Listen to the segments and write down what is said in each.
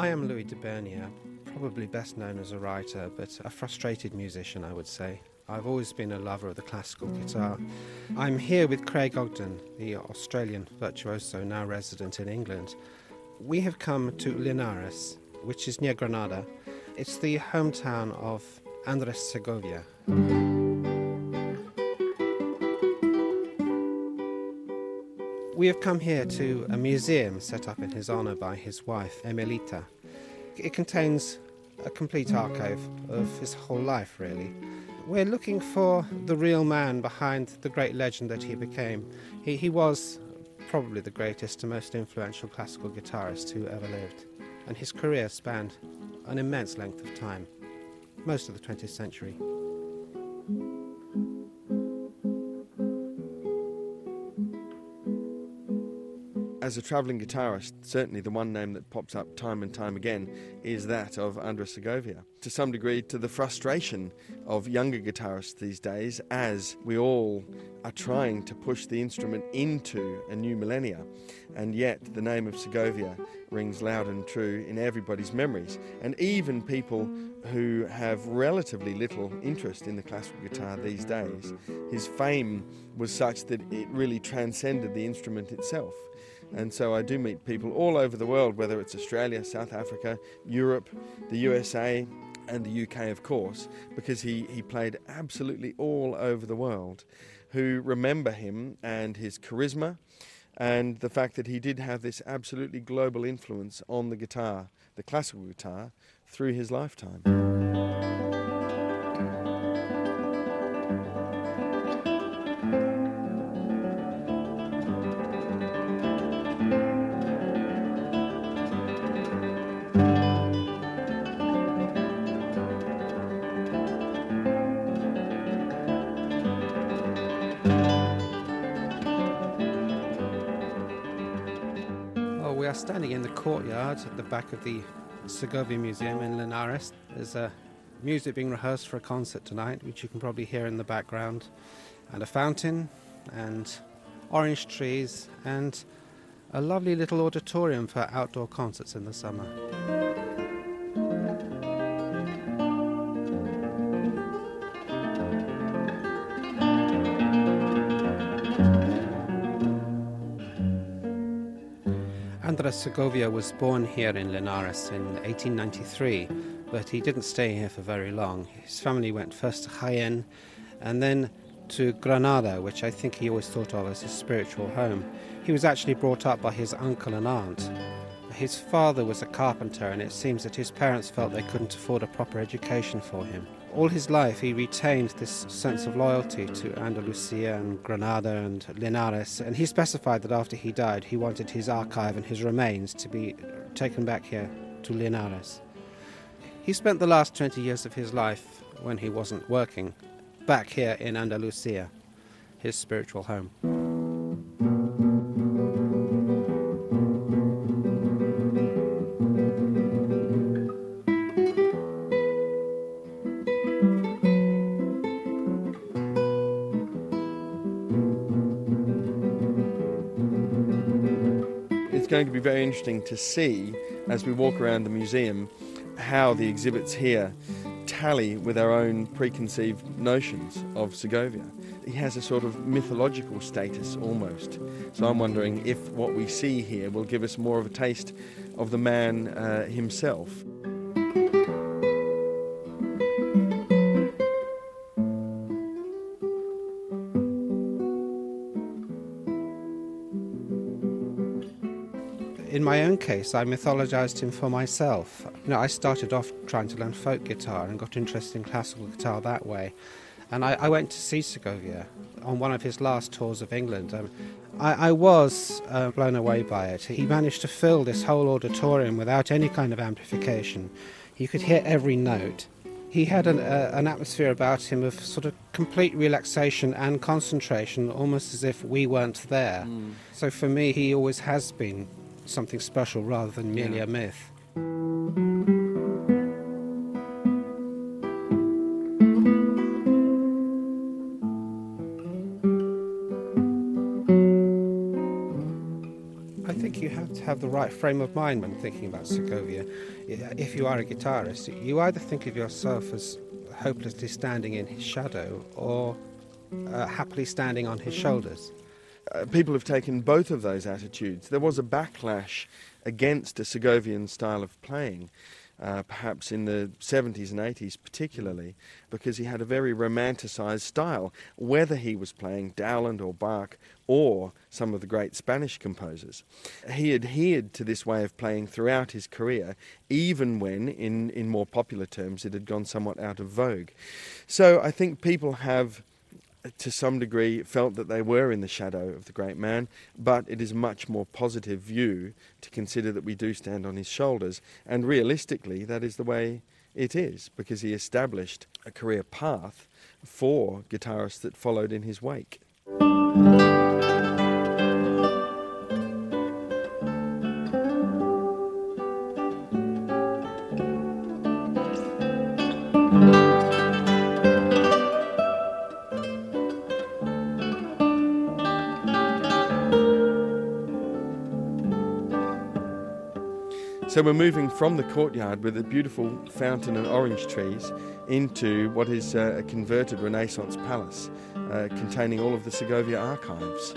I am Louis de Bernier, probably best known as a writer, but a frustrated musician, I would say. I've always been a lover of the classical guitar. I'm here with Craig Ogden, the Australian virtuoso now resident in England. We have come to Linares, which is near Granada. It's the hometown of Andres Segovia. We have come here to a museum set up in his honour by his wife, Emelita. It contains a complete archive of his whole life, really. We're looking for the real man behind the great legend that he became. He was probably the greatest and most influential classical guitarist who ever lived, and his career spanned an immense length of time, most of the 20th century. As a travelling guitarist, certainly the one name that pops up time and time again is that of Andres Segovia. To some degree, to the frustration of younger guitarists these days, as we all are trying to push the instrument into a new millennia, and yet the name of Segovia rings loud and true in everybody's memories. And even people who have relatively little interest in the classical guitar these days, his fame was such that it really transcended the instrument itself. And so I do meet people all over the world, whether it's Australia, South Africa, Europe, the USA, and the UK, of course, because he played absolutely all over the world, who remember him and his charisma and the fact that he did have this absolutely global influence on the guitar, the classical guitar, through his lifetime. We are standing in the courtyard at the back of the Segovia Museum in Linares. There's music being rehearsed for a concert tonight, which you can probably hear in the background, and a fountain, and orange trees, and a lovely little auditorium for outdoor concerts in the summer. Andres Segovia was born here in Linares in 1893, but he didn't stay here for very long. His family went first to Jaén and then to Granada, which I think he always thought of as his spiritual home. He was actually brought up by his uncle and aunt. His father was a carpenter, and it seems that his parents felt they couldn't afford a proper education for him. All his life he retained this sense of loyalty to Andalusia and Granada and Linares, and he specified that after he died he wanted his archive and his remains to be taken back here to Linares. He spent the last 20 years of his life, when he wasn't working, back here in Andalusia, his spiritual home. It's going to be very interesting to see, as we walk around the museum, how the exhibits here tally with our own preconceived notions of Segovia. He has a sort of mythological status almost. So I'm wondering if what we see here will give us more of a taste of the man himself. In my own case, I mythologized him for myself. I started off trying to learn folk guitar and got interested in classical guitar that way. And I went to see Segovia on one of his last tours of England. I was blown away by it. He managed to fill this whole auditorium without any kind of amplification. You could hear every note. He had an atmosphere about him of sort of complete relaxation and concentration, almost as if we weren't there. So for me, he always has been something special rather than merely a myth. I think you have to have the right frame of mind when thinking about Segovia. If you are a guitarist, you either think of yourself as hopelessly standing in his shadow or happily standing on his shoulders. People have taken both of those attitudes. There was a backlash against a Segovian style of playing, perhaps in the 70s and 80s particularly, because he had a very romanticised style, whether he was playing Dowland or Bach or some of the great Spanish composers. He adhered to this way of playing throughout his career, even when, in more popular terms, it had gone somewhat out of vogue. So I think people have, to some degree, felt that they were in the shadow of the great man, but it is a much more positive view to consider that we do stand on his shoulders, and realistically that is the way it is, because he established a career path for guitarists that followed in his wake. So we're moving from the courtyard with a beautiful fountain and orange trees into what is a converted Renaissance palace containing all of the Segovia archives.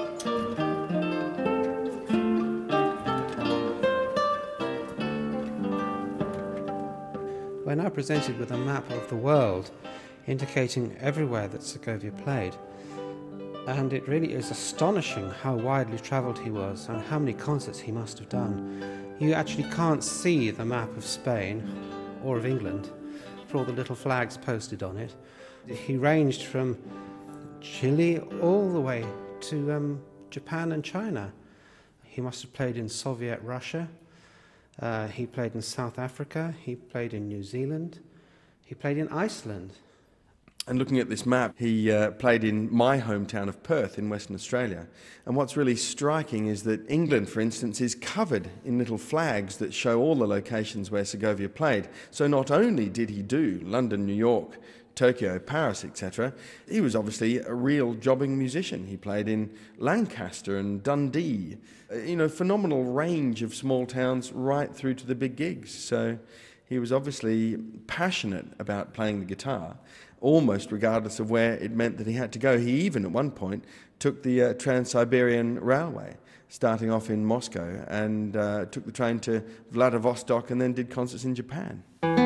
We're now presented with a map of the world indicating everywhere that Segovia played. And it really is astonishing how widely travelled he was and how many concerts he must have done. You actually can't see the map of Spain or of England for all the little flags posted on it. He ranged from Chile all the way to Japan and China. He must have played in Soviet Russia. He played in South Africa. He played in New Zealand. He played in Iceland. And looking at this map, he played in my hometown of Perth in Western Australia. And what's really striking is that England, for instance, is covered in little flags that show all the locations where Segovia played. So not only did he do London, New York, Tokyo, Paris, etc., he was obviously a real jobbing musician. He played in Lancaster and Dundee. Phenomenal range of small towns right through to the big gigs. So he was obviously passionate about playing the guitar, almost regardless of where it meant that he had to go. He even, at one point, took the Trans-Siberian Railway, starting off in Moscow, and took the train to Vladivostok and then did concerts in Japan.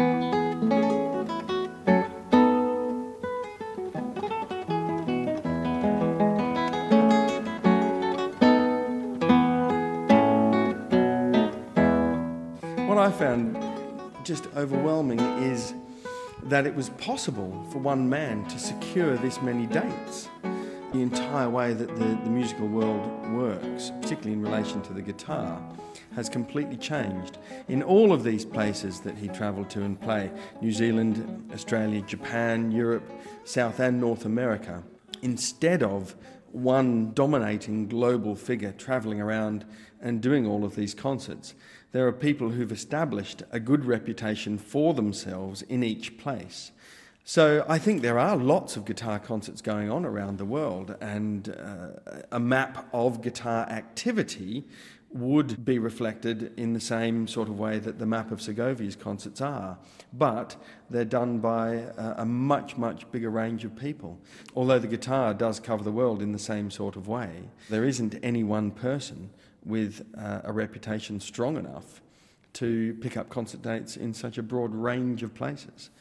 What I found just overwhelming is that it was possible for one man to secure this many dates. The entire way that the musical world works, particularly in relation to the guitar, has completely changed. In all of these places that he travelled to and played, New Zealand, Australia, Japan, Europe, South and North America, instead of one dominating global figure travelling around and doing all of these concerts, there are people who've established a good reputation for themselves in each place. So I think there are lots of guitar concerts going on around the world, and a map of guitar activity would be reflected in the same sort of way that the map of Segovia's concerts are, but they're done by a much, much bigger range of people. Although the guitar does cover the world in the same sort of way, there isn't any one person with a reputation strong enough to pick up concert dates in such a broad range of places.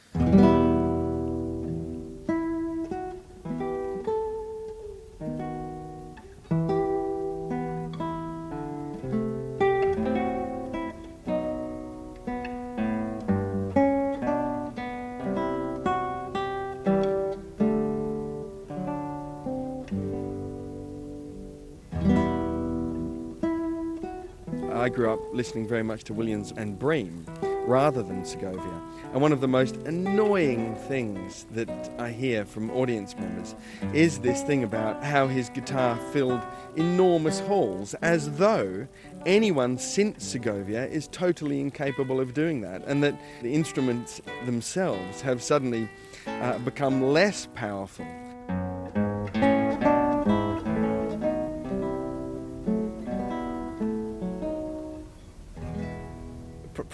I grew up listening very much to Williams and Bream rather than Segovia. And one of the most annoying things that I hear from audience members is this thing about how his guitar filled enormous halls, as though anyone since Segovia is totally incapable of doing that, and that the instruments themselves have suddenly become less powerful.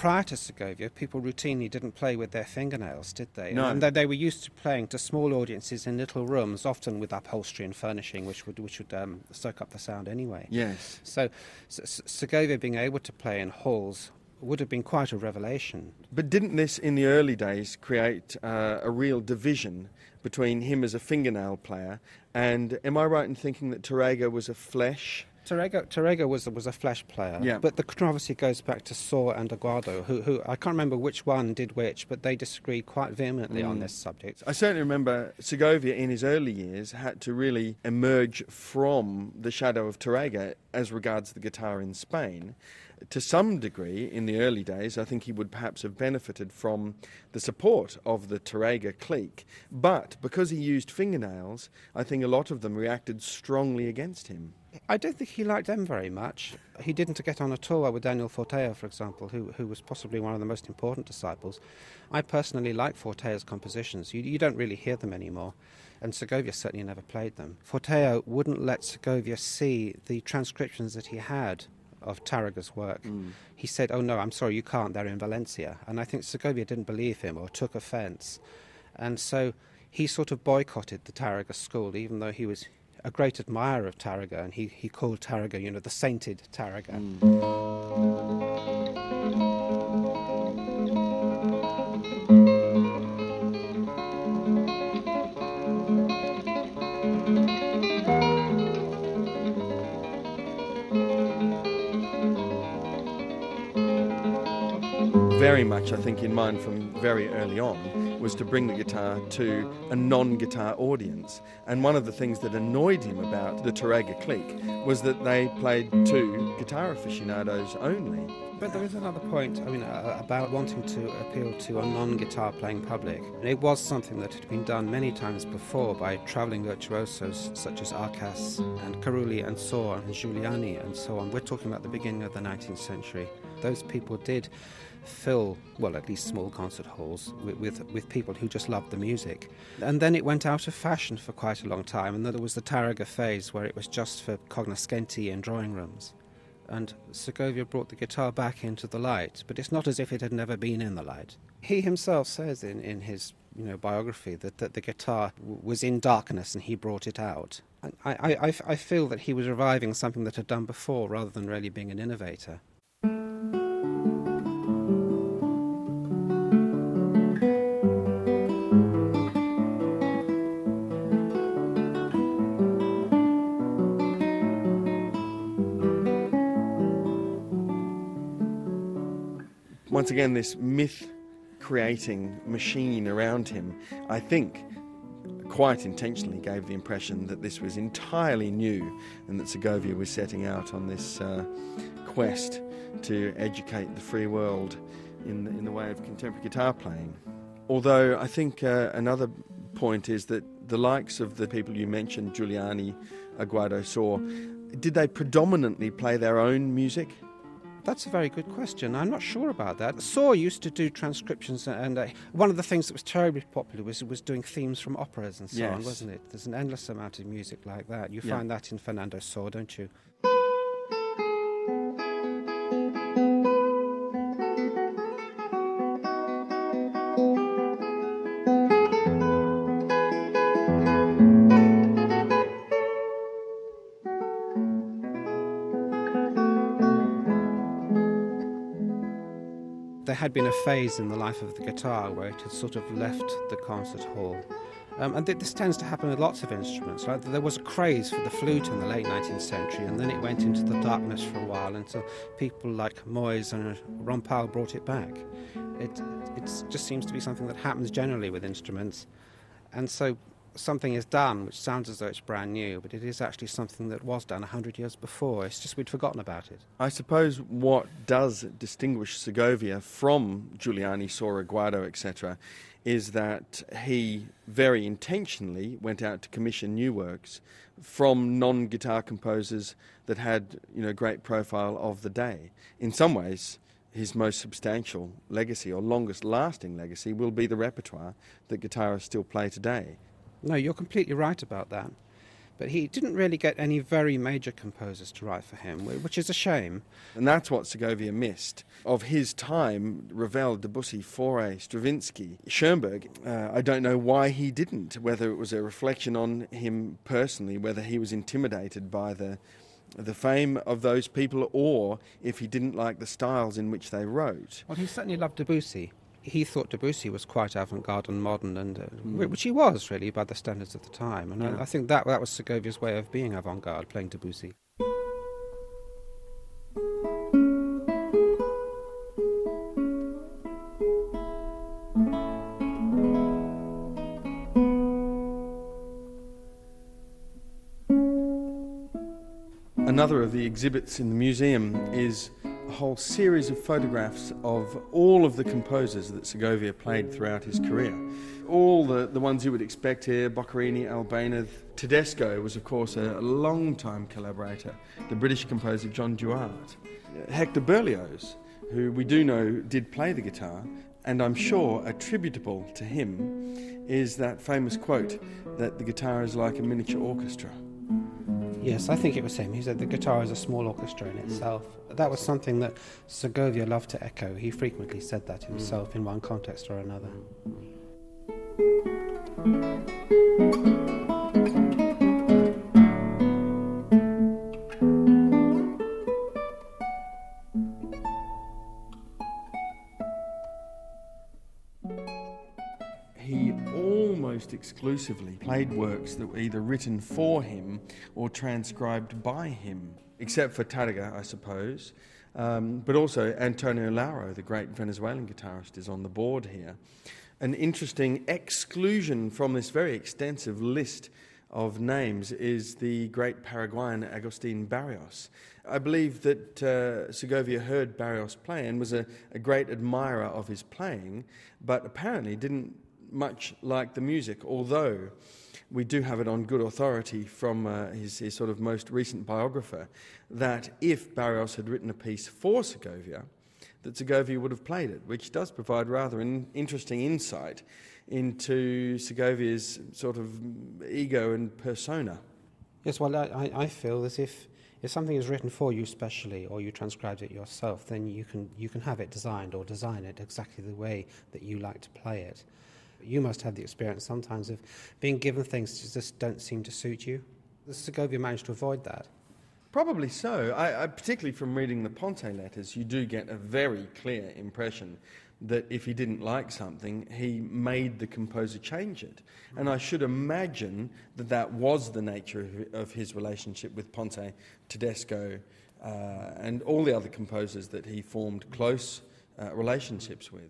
prior to Segovia, people routinely didn't play with their fingernails, did they? No. And they were used to playing to small audiences in little rooms, often with upholstery and furnishing, which would soak up the sound anyway. Yes. So Segovia being able to play in halls would have been quite a revelation. But didn't this, in the early days, create a real division between him as a fingernail player and, am I right in thinking that Tárrega was a flesh? Tárrega was a flesh player, Yeah. But the controversy goes back to Sor and Aguado, who I can't remember which one did which, but they disagreed quite vehemently on this subject. I certainly remember Segovia in his early years had to really emerge from the shadow of Tárrega as regards the guitar in Spain. To some degree, in the early days, I think he would perhaps have benefited from the support of the Tárrega clique. But because he used fingernails, I think a lot of them reacted strongly against him. I don't think he liked them very much. He didn't get on at all with Daniel Fortea, for example, who was possibly one of the most important disciples. I personally like Fortea's compositions. You don't really hear them anymore, and Segovia certainly never played them. Fortea wouldn't let Segovia see the transcriptions that he had of Tárrega's work. He said, "Oh no, I'm sorry, you can't, they're in Valencia." And I think Segovia didn't believe him or took offence. And so he sort of boycotted the Tárrega school, even though he was a great admirer of Tárrega, and he called Tárrega, the sainted Tárrega. Very much, I think, in mind from very early on was to bring the guitar to a non-guitar audience. And one of the things that annoyed him about the Tárrega clique was that they played to guitar aficionados only. But there is another point, about wanting to appeal to a non-guitar playing public. It was something that had been done many times before by travelling virtuosos such as Arcas and Carulli and Sor and Giuliani and so on. We're talking about the beginning of the 19th century. Those people did fill, well, at least small concert halls with people who just loved the music. And then it went out of fashion for quite a long time, and then there was the Tárrega phase where it was just for cognoscenti in drawing rooms. And Segovia brought the guitar back into the light, but it's not as if it had never been in the light. He himself says in his biography that the guitar was in darkness and he brought it out. And I feel that he was reviving something that had done before rather than really being an innovator. Once again, this myth-creating machine around him, I think, quite intentionally gave the impression that this was entirely new and that Segovia was setting out on this quest to educate the free world in the way of contemporary guitar playing. Although I think another point is that the likes of the people you mentioned, Giuliani, Aguado, Sor, did they predominantly play their own music? That's a very good question. I'm not sure about that. Sor used to do transcriptions, and one of the things that was terribly popular was doing themes from operas and so on, wasn't it? There's an endless amount of music like that. You find that in Fernando Sor, don't you? There had been a phase in the life of the guitar where it had sort of left the concert hall. And this tends to happen with lots of instruments. Right? There was a craze for the flute in the late 19th century, and then it went into the darkness for a while until people like Moyes and Rompal brought it back. It just seems to be something that happens generally with instruments. And so something is done which sounds as though it's brand new, but it is actually something that was done 100 years before. It's just we'd forgotten about it. I suppose what does distinguish Segovia from Giuliani, Sor, Aguado, etc., is that he very intentionally went out to commission new works from non-guitar composers that had, great profile of the day. In some ways, his most substantial legacy or longest-lasting legacy will be the repertoire that guitarists still play today. No, you're completely right about that. But he didn't really get any very major composers to write for him, which is a shame. And that's what Segovia missed. Of his time, Ravel, Debussy, Fauré, Stravinsky, Schoenberg, I don't know why he didn't, whether it was a reflection on him personally, whether he was intimidated by the fame of those people, or if he didn't like the styles in which they wrote. Well, he certainly loved Debussy. He thought Debussy was quite avant-garde and modern, and which he was, really, by the standards of the time. And I think that was Segovia's way of being avant-garde, playing Debussy. Another of the exhibits in the museum is a whole series of photographs of all of the composers that Segovia played throughout his career. All the ones you would expect here: Boccherini, Albéniz. Tedesco was, of course, a long-time collaborator, the British composer John Duarte. Hector Berlioz, who we do know did play the guitar, and I'm sure attributable to him is that famous quote that the guitar is like a miniature orchestra. Yes, I think it was him. He said the guitar is a small orchestra in itself. That was something that Segovia loved to echo. He frequently said that himself in one context or another. He almost exclusively played works that were either written for him or transcribed by him, except for Tárrega, I suppose. But also Antonio Lauro, the great Venezuelan guitarist, is on the board here. An interesting exclusion from this very extensive list of names is the great Paraguayan Agustín Barrios. I believe that Segovia heard Barrios play and was a great admirer of his playing, but apparently didn't much like the music, although we do have it on good authority from his sort of most recent biographer that if Barrios had written a piece for Segovia, that Segovia would have played it, which does provide rather an interesting insight into Segovia's sort of ego and persona. Yes, well, I feel as if something is written for you specially, or you transcribed it yourself, then you can have it designed or design it exactly the way that you like to play it. You must have the experience sometimes of being given things that just don't seem to suit you. Segovia managed to avoid that. Probably so. I particularly from reading the Ponce letters, you do get a very clear impression that if he didn't like something, he made the composer change it. And I should imagine that was the nature of his relationship with Ponce, Tedesco, and all the other composers that he formed close relationships with.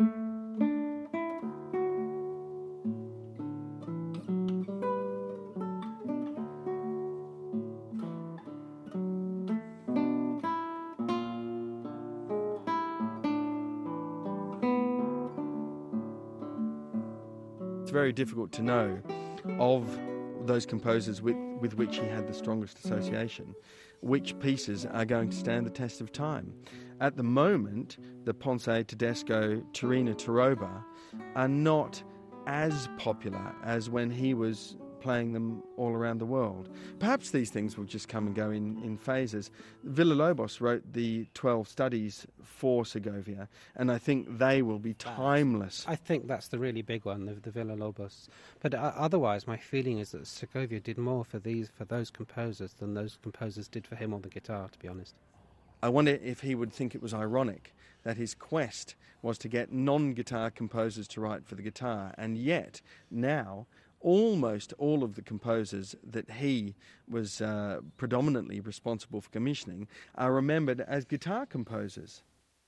It's very difficult to know of those composers with which he had the strongest association, which pieces are going to stand the test of time. At the moment, the Ponce, Tedesco, Turina, Taroba are not as popular as when he was playing them all around the world. Perhaps these things will just come and go in phases. Villa-Lobos wrote the 12 studies for Segovia, and I think they will be timeless. I think that's the really big one, the Villa-Lobos. But otherwise, my feeling is that Segovia did more for those composers than those composers did for him on the guitar, to be honest. I wonder if he would think it was ironic that his quest was to get non-guitar composers to write for the guitar, and yet now almost all of the composers that he was predominantly responsible for commissioning are remembered as guitar composers.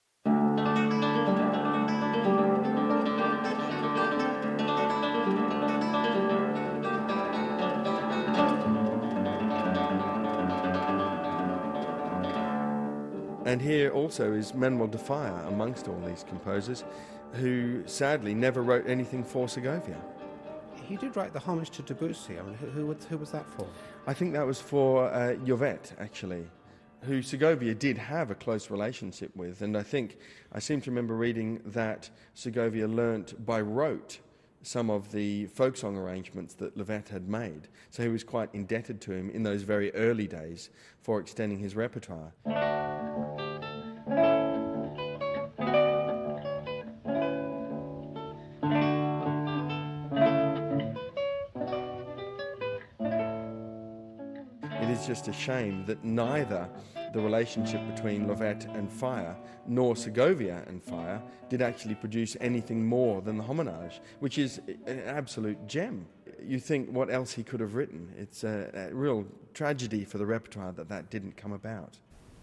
And here also is Manuel de Falla amongst all these composers, who sadly never wrote anything for Segovia. He did write the homage to Debussy. I mean, who was that for? I think that was for Llovet, actually, who Segovia did have a close relationship with. And I seem to remember reading that Segovia learnt by rote some of the folk song arrangements that Lovett had made. So he was quite indebted to him in those very early days for extending his repertoire. It is just a shame that neither the relationship between Lovett and Fire nor Segovia and Fire did actually produce anything more than the Homenage, which is an absolute gem. You think what else he could have written. It's a real tragedy for the repertoire that didn't come about.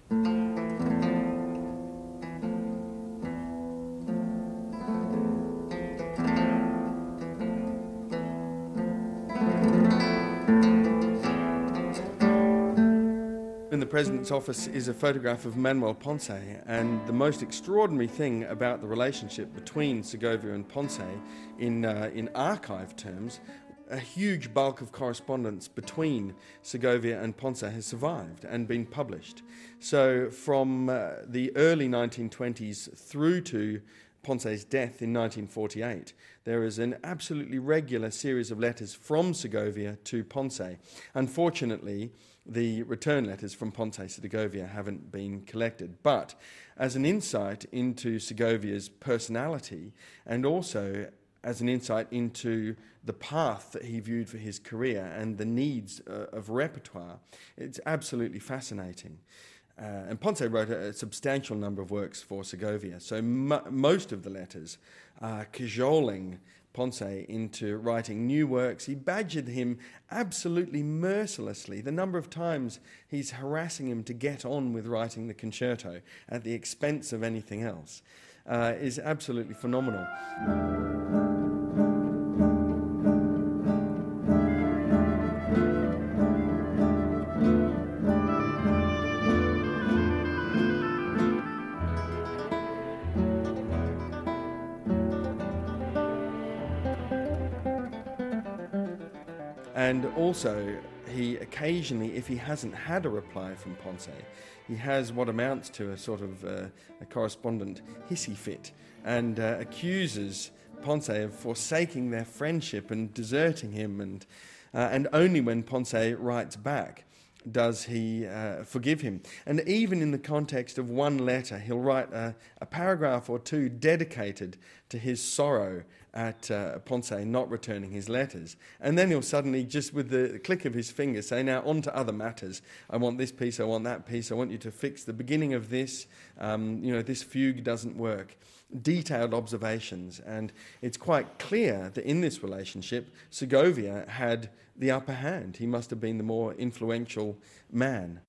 In the President's office is a photograph of Manuel Ponce, and the most extraordinary thing about the relationship between Segovia and Ponce in archive terms, a huge bulk of correspondence between Segovia and Ponce has survived and been published. So from the early 1920s through to Ponce's death in 1948, there is an absolutely regular series of letters from Segovia to Ponce. Unfortunately, the return letters from Ponce to Segovia haven't been collected, but as an insight into Segovia's personality and also as an insight into the path that he viewed for his career and the needs of repertoire, it's absolutely fascinating. And Ponce wrote a substantial number of works for Segovia, so most of the letters are cajoling Ponce into writing new works. He badgered him absolutely mercilessly. The number of times he's harassing him to get on with writing the concerto at the expense of anything else is absolutely phenomenal. And also, he occasionally, if he hasn't had a reply from Ponce, he has what amounts to a sort of a correspondent hissy fit and accuses Ponce of forsaking their friendship and deserting him, and only when Ponce writes back does he forgive him. And even in the context of one letter, he'll write a paragraph or two dedicated to his sorrow at Ponce not returning his letters. And then he'll suddenly, just with the click of his finger, say, now on to other matters. I want this piece, I want that piece, I want you to fix the beginning of this. This fugue doesn't work. Detailed observations. And it's quite clear that in this relationship, Segovia had the upper hand. He must have been the more influential man.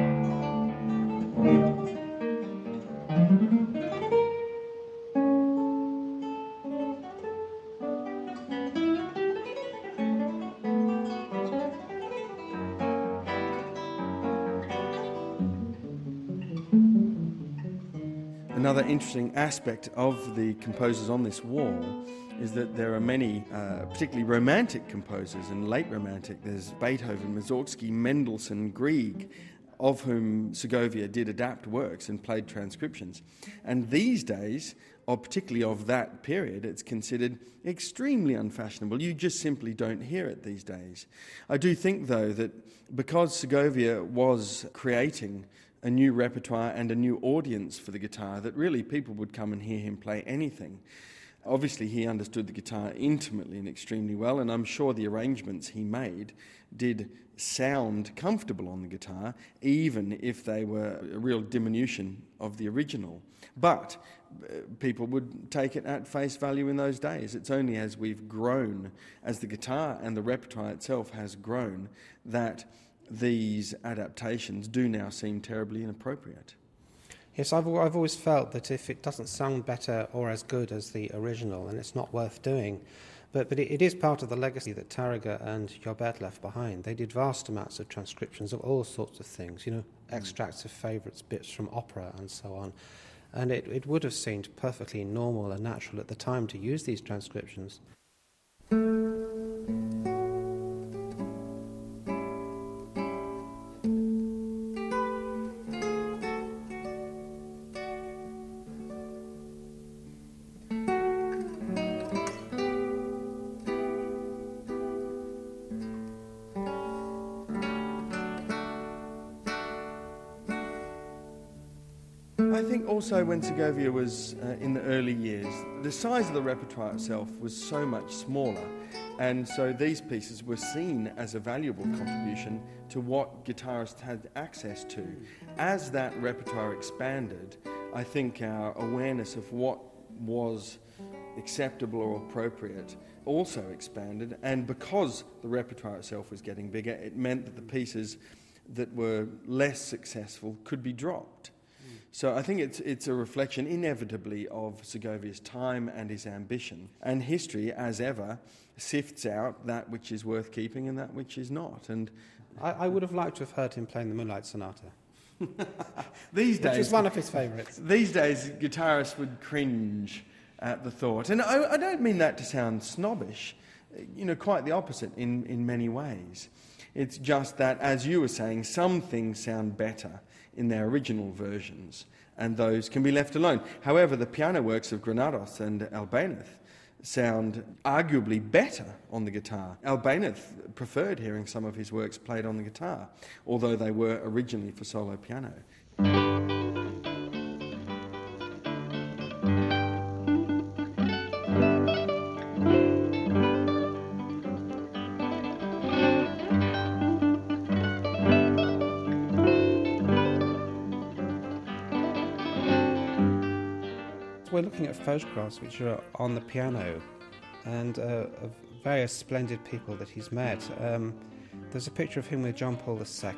Another interesting aspect of the composers on this wall is that there are many, particularly romantic composers and late romantic. There's Beethoven, Mussorgsky, Mendelssohn, Grieg, of whom Segovia did adapt works and played transcriptions. And these days, or particularly of that period, it's considered extremely unfashionable. You just simply don't hear it these days. I do think, though, that because Segovia was creating a new repertoire and a new audience for the guitar, that really people would come and hear him play anything. Obviously, he understood the guitar intimately and extremely well, and I'm sure the arrangements he made did sound comfortable on the guitar, even if they were a real diminution of the original. But people would take it at face value in those days. It's only as we've grown, as the guitar and the repertoire itself has grown, that these adaptations do now seem terribly inappropriate. Yes, I've always felt that if it doesn't sound better or as good as the original, then it's not worth doing. But it is part of the legacy that Tárrega and Joubert left behind. They did vast amounts of transcriptions of all sorts of things, extracts of favourites, bits from opera and so on. And it would have seemed perfectly normal and natural at the time to use these transcriptions. I think also when Segovia was in the early years, the size of the repertoire itself was so much smaller, and so these pieces were seen as a valuable contribution to what guitarists had access to. As that repertoire expanded, I think our awareness of what was acceptable or appropriate also expanded, and because the repertoire itself was getting bigger, it meant that the pieces that were less successful could be dropped. So I think it's a reflection inevitably of Segovia's time and his ambition. And history, as ever, sifts out that which is worth keeping and that which is not. And I would have liked to have heard him playing the Moonlight Sonata. These days, which was one of his favourites. These days, guitarists would cringe at the thought. And I don't mean that to sound snobbish. Quite the opposite in many ways. It's just that, as you were saying, some things sound better in their original versions, and those can be left alone. However, the piano works of Granados and Albéniz sound arguably better on the guitar. Albéniz preferred hearing some of his works played on the guitar, although they were originally for solo piano. We're looking at photographs which are on the piano and of various splendid people that he's met. There's a picture of him with John Paul II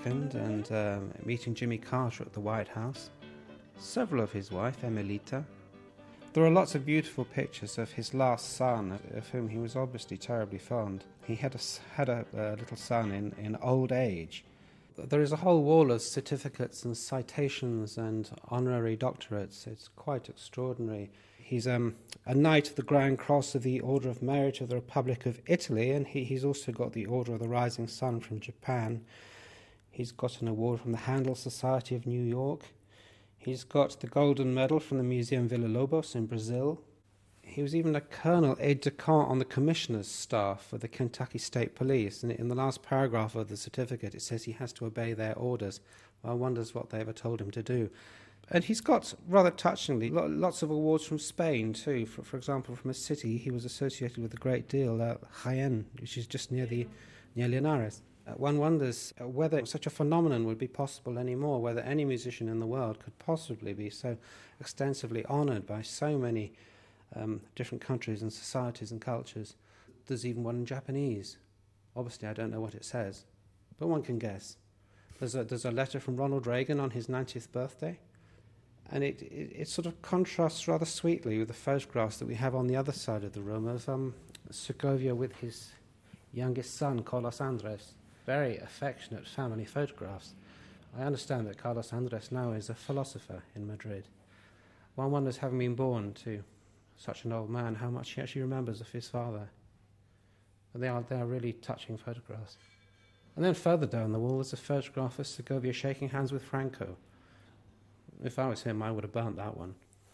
and meeting Jimmy Carter at the White House. Several of his wife, Emilita. There are lots of beautiful pictures of his last son, of whom he was obviously terribly fond. He had a little son in old age. There is a whole wall of certificates and citations and honorary doctorates. It's quite extraordinary. He's a Knight of the Grand Cross of the Order of Merit of the Republic of Italy, and he's also got the Order of the Rising Sun from Japan. He's got an award from the Handel Society of New York. He's got the Golden Medal from the Museum Villa-Lobos in Brazil. He was even a colonel aide-de-camp on the commissioner's staff for the Kentucky State Police. And in the last paragraph of the certificate, it says he has to obey their orders. One wonders what they ever told him to do. And he's got, rather touchingly, lots of awards from Spain, too. For example, from a city he was associated with a great deal, Jaén, which is just near Linares. One wonders whether such a phenomenon would be possible anymore, whether any musician in the world could possibly be so extensively honoured by so many different countries and societies and cultures. There's even one in Japanese. Obviously, I don't know what it says, but one can guess. There's a letter from Ronald Reagan on his 90th birthday, and it sort of contrasts rather sweetly with the photographs that we have on the other side of the room of Segovia with his youngest son, Carlos Andres. Very affectionate family photographs. I understand that Carlos Andres now is a philosopher in Madrid. One wonders, having been born to such an old man, how much he actually remembers of his father. But they are really touching photographs. And then further down the wall there's a photograph of Segovia shaking hands with Franco. If I was him, I would have burnt that one.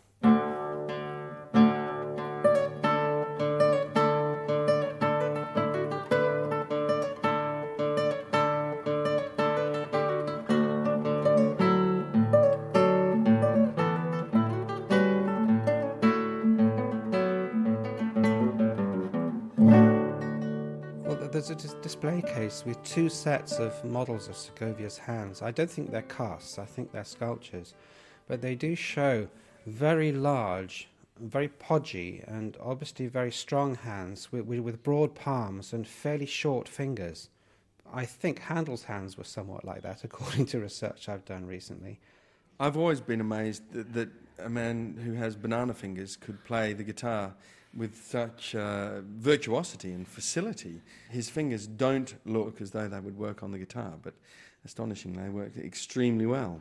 There's a display case with two sets of models of Segovia's hands. I don't think they're casts, I think they're sculptures. But they do show very large, very podgy, and obviously very strong hands with broad palms and fairly short fingers. I think Handel's hands were somewhat like that, according to research I've done recently. I've always been amazed that a man who has banana fingers could play the guitar with such virtuosity and facility. His fingers don't look as though they would work on the guitar, but astonishingly, they work extremely well.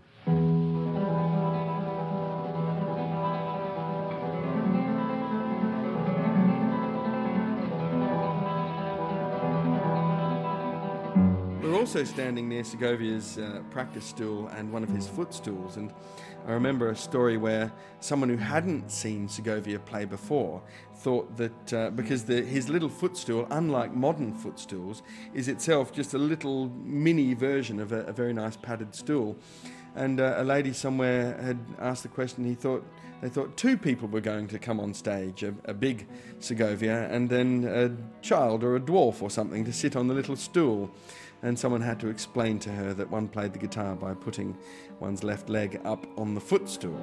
We're also standing near Segovia's practice stool and one of his footstools, and I remember a story where someone who hadn't seen Segovia play before thought that because his little footstool, unlike modern footstools, is itself just a little mini version of a very nice padded stool, and a lady somewhere had asked the question. They thought two people were going to come on stage, a big Segovia and then a child or a dwarf or something to sit on the little stool. And someone had to explain to her that one played the guitar by putting one's left leg up on the footstool.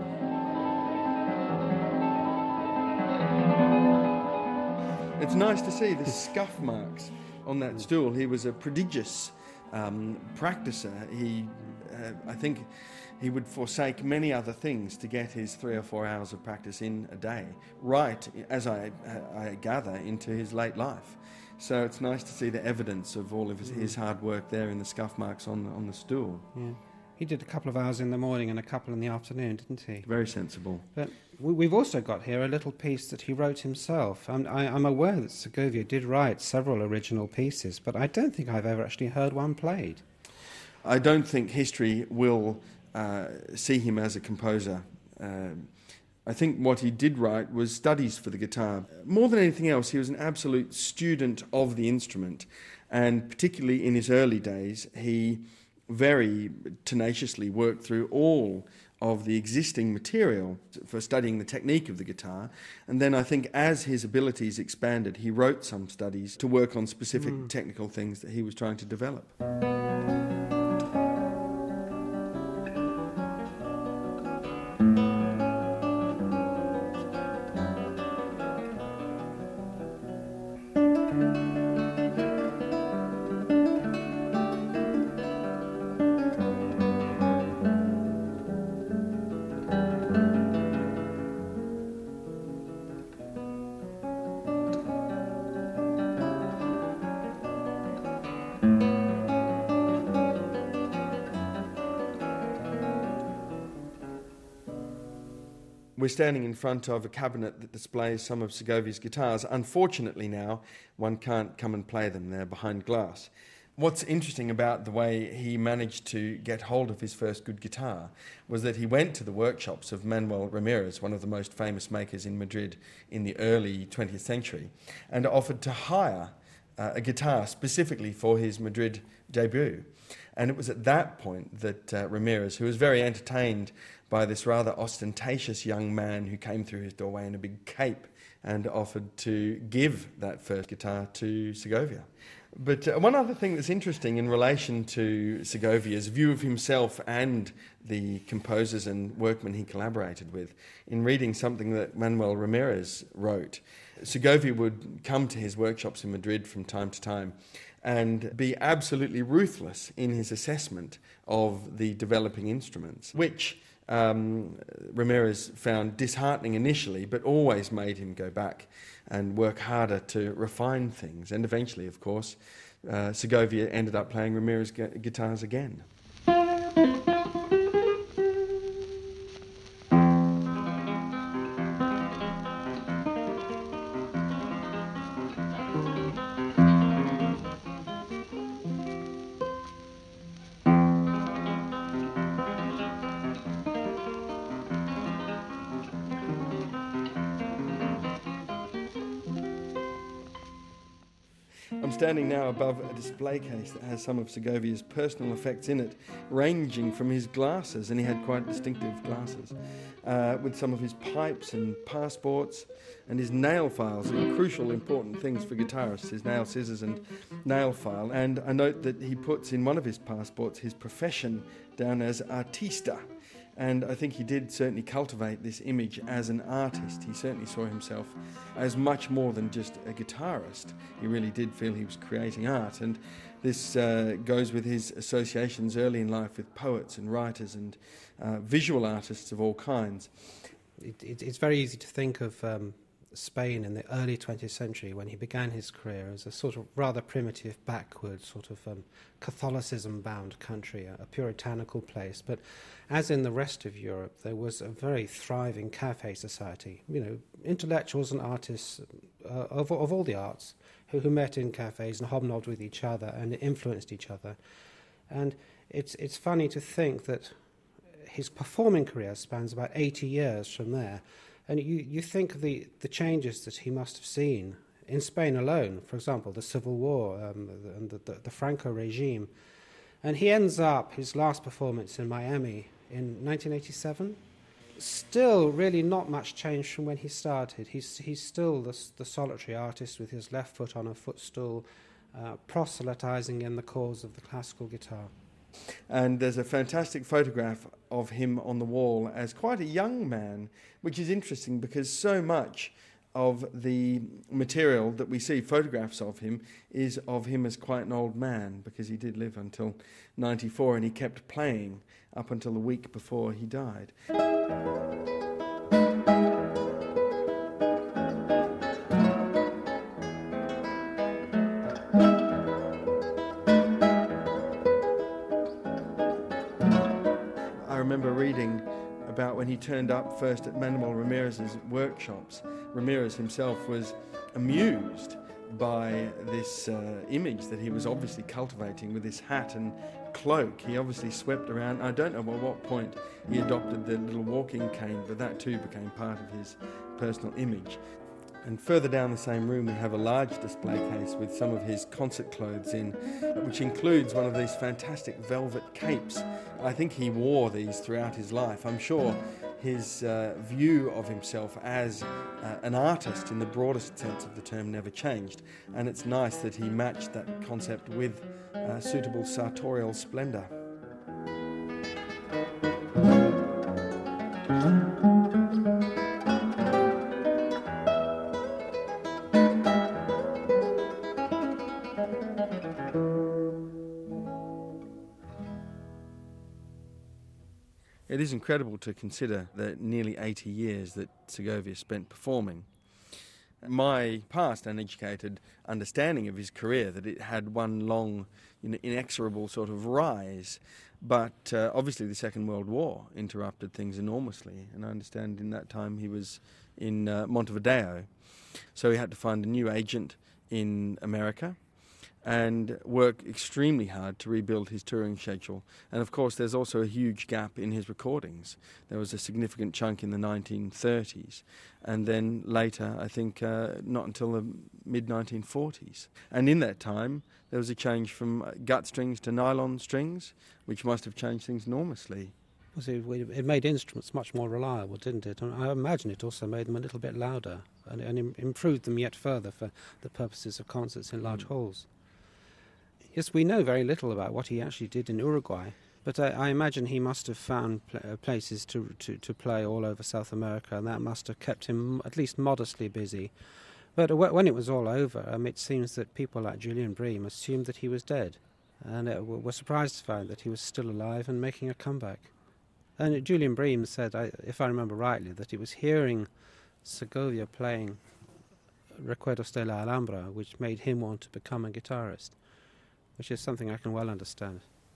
It's nice to see the scuff marks on that stool. He was a prodigious practicer. I think he would forsake many other things to get his 3 or 4 hours of practice in a day, right, as I gather, into his late life. So it's nice to see the evidence of all of his hard work there in the scuff marks on the stool. Yeah. He did a couple of hours in the morning and a couple in the afternoon, didn't he? Very sensible. But we've also got here a little piece that he wrote himself. I'm aware that Segovia did write several original pieces, but I don't think I've ever actually heard one played. I don't think history will see him as a composer. I think what he did write was studies for the guitar. More than anything else, he was an absolute student of the instrument, and particularly in his early days, he very tenaciously worked through all of the existing material for studying the technique of the guitar. And then I think as his abilities expanded, he wrote some studies to work on specific technical things that he was trying to develop. We're standing in front of a cabinet that displays some of Segovia's guitars. Unfortunately now, one can't come and play them. They're behind glass. What's interesting about the way he managed to get hold of his first good guitar was that he went to the workshops of Manuel Ramirez, one of the most famous makers in Madrid in the early 20th century, and offered to hire a guitar specifically for his Madrid debut. And it was at that point that Ramirez, who was very entertained by this rather ostentatious young man who came through his doorway in a big cape, and offered to give that first guitar to Segovia. But one other thing that's interesting in relation to Segovia's view of himself and the composers and workmen he collaborated with, in reading something that Manuel Ramirez wrote, Segovia would come to his workshops in Madrid from time to time and be absolutely ruthless in his assessment of the developing instruments, which Ramirez found disheartening initially, but always made him go back and work harder to refine things. And eventually, of course, Segovia ended up playing Ramirez guitars again. I'm standing now above a display case that has some of Segovia's personal effects in it, ranging from his glasses, and he had quite distinctive glasses, with some of his pipes and passports and his nail files, crucial important things for guitarists, his nail scissors and nail file. And I note that he puts in one of his passports his profession down as artista. And I think he did certainly cultivate this image as an artist. He certainly saw himself as much more than just a guitarist. He really did feel he was creating art. And this goes with his associations early in life with poets and writers and visual artists of all kinds. It's very easy to think of Spain in the early 20th century when he began his career as a sort of rather primitive, backward, sort of Catholicism-bound country, a puritanical place. But as in the rest of Europe, there was a very thriving cafe society, intellectuals and artists of all the arts who met in cafes and hobnobbed with each other and influenced each other. And it's funny to think that his performing career spans about 80 years from there. And you think of the changes that he must have seen in Spain alone, for example, the Civil War and the Franco regime. And he ends up, his last performance in Miami in 1987. Still, really not much changed from when he started. He's still the solitary artist with his left foot on a footstool, proselytizing in the cause of the classical guitar. And there's a fantastic photograph of him on the wall as quite a young man, which is interesting because so much of the material that we see photographs of him is of him as quite an old man, because he did live until 94 and he kept playing up until the week before he died. I remember reading about when he turned up first at Manuel Ramirez's workshops. Ramirez himself was amused by this image that he was obviously cultivating with his hat and cloak. He obviously swept around. I don't know at what point he adopted the little walking cane, but that too became part of his personal image. And further down the same room we have a large display case with some of his concert clothes in, which includes one of these fantastic velvet capes. I think he wore these throughout his life. I'm sure his view of himself as an artist in the broadest sense of the term never changed, and it's nice that he matched that concept with suitable sartorial splendour. It is incredible to consider the nearly 80 years that Segovia spent performing. My past uneducated understanding of his career, that it had one long, inexorable sort of rise, but obviously the Second World War interrupted things enormously, and I understand in that time he was in Montevideo, so he had to find a new agent in America and work extremely hard to rebuild his touring schedule. And of course there's also a huge gap in his recordings. There was a significant chunk in the 1930s, and then later, I think, not until the mid-1940s. And in that time there was a change from gut strings to nylon strings, which must have changed things enormously. It made instruments much more reliable, didn't it? And I imagine it also made them a little bit louder and improved them yet further for the purposes of concerts in large halls. Yes, we know very little about what he actually did in Uruguay, but I imagine he must have found places to play all over South America, and that must have kept him at least modestly busy. But when it was all over, it seems that people like Julian Bream assumed that he was dead, and were surprised to find that he was still alive and making a comeback. And Julian Bream said, if I remember rightly, that he was hearing Segovia playing Recuerdos de la Alhambra, which made him want to become a guitarist, which is something I can well understand.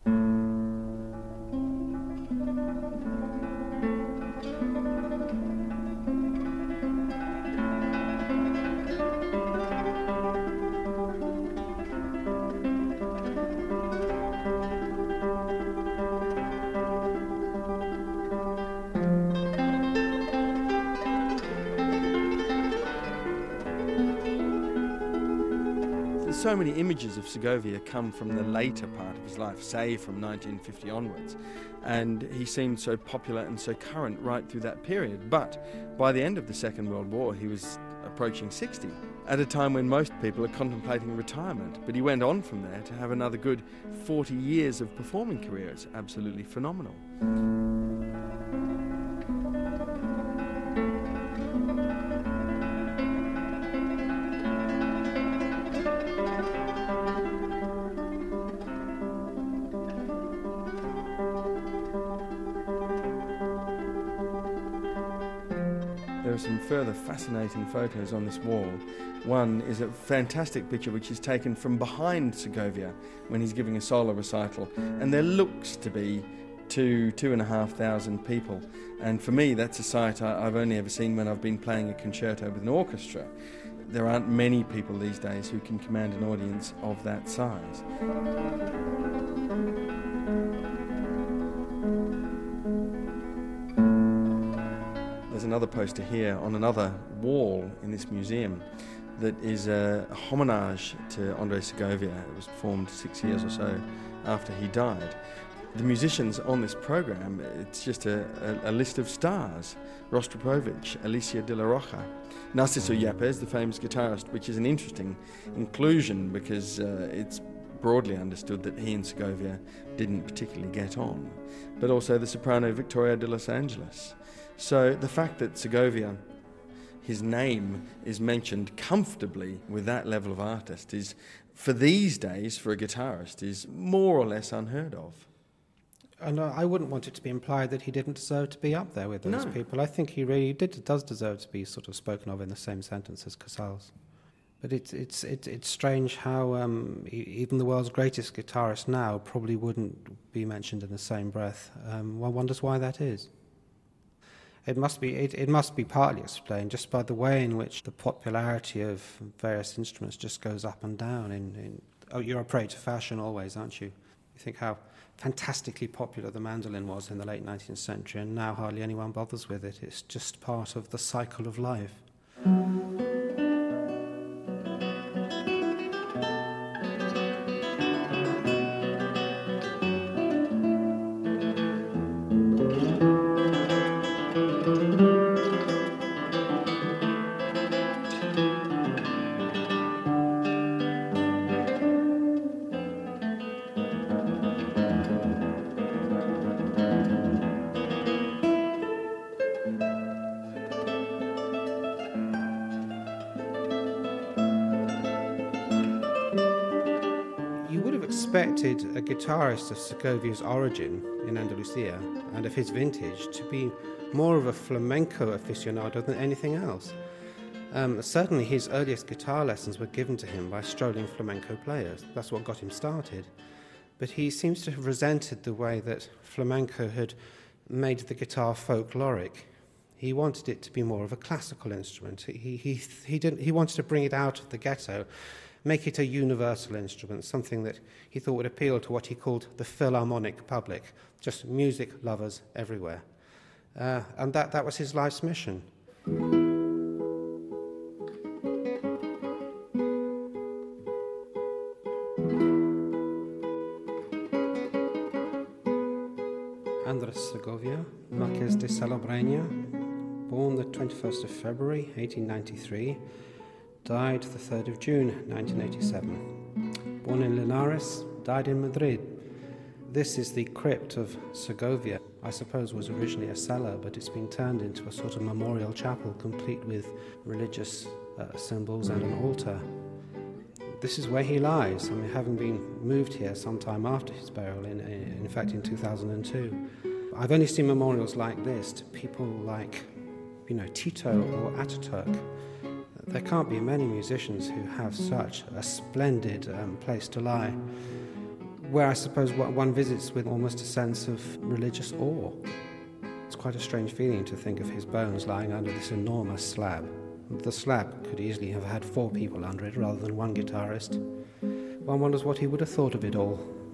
So many images of Segovia come from the later part of his life, say from 1950 onwards, and he seemed so popular and so current right through that period. But by the end of the Second World War he was approaching 60, at a time when most people are contemplating retirement. But he went on from there to have another good 40 years of performing career. It's absolutely phenomenal. There are some further fascinating photos on this wall. One is a fantastic picture which is taken from behind Segovia when he's giving a solo recital, and there looks to be 2,500 people, and for me that's a sight I've only ever seen when I've been playing a concerto with an orchestra. There aren't many people these days who can command an audience of that size. There's another poster here on another wall in this museum that is a homage to Andrés Segovia. It was performed 6 years or so after he died. The musicians on this program, it's just a list of stars. Rostropovich, Alicia de la Rocha, Narciso Yepes, the famous guitarist, which is an interesting inclusion because it's broadly understood that he and Segovia didn't particularly get on, but also the soprano Victoria de Los Angeles. So the fact that Segovia, his name is mentioned comfortably with that level of artist is, for these days, for a guitarist, is more or less unheard of. And I wouldn't want it to be implied that he didn't deserve to be up there with those people. I think he really does deserve to be sort of spoken of in the same sentence as Casals. But it's strange how even the world's greatest guitarist now probably wouldn't be mentioned in the same breath. One wonders why that is. It must be partly explained just by the way in which the popularity of various instruments just goes up and down. You're a prey to fashion always, aren't you? You think how fantastically popular the mandolin was in the late 19th century, and now hardly anyone bothers with it. It's just part of the cycle of life. Expected a guitarist of Segovia's origin in Andalusia and of his vintage to be more of a flamenco aficionado than anything else. Certainly his earliest guitar lessons were given to him by strolling flamenco players. That's what got him started. But he seems to have resented the way that flamenco had made the guitar folkloric. He wanted it to be more of a classical instrument. He wanted to bring it out of the ghetto, make it a universal instrument, something that he thought would appeal to what he called the philharmonic public, just music lovers everywhere. And that was his life's mission. Andres Segovia, Marqués de Salobreña, born the 21st of February, 1893, died the 3rd of June, 1987. Born in Linares, died in Madrid. This is the crypt of Segovia. I suppose was originally a cellar, but it's been turned into a sort of memorial chapel, complete with religious symbols and an altar. This is where he lies, having been moved here sometime after his burial, in fact in 2002. I've only seen memorials like this to people like, Tito or Ataturk. There can't be many musicians who have such a splendid place to lie, where I suppose one visits with almost a sense of religious awe. It's quite a strange feeling to think of his bones lying under this enormous slab. The slab could easily have had 4 people under it rather than one guitarist. One wonders what he would have thought of it all.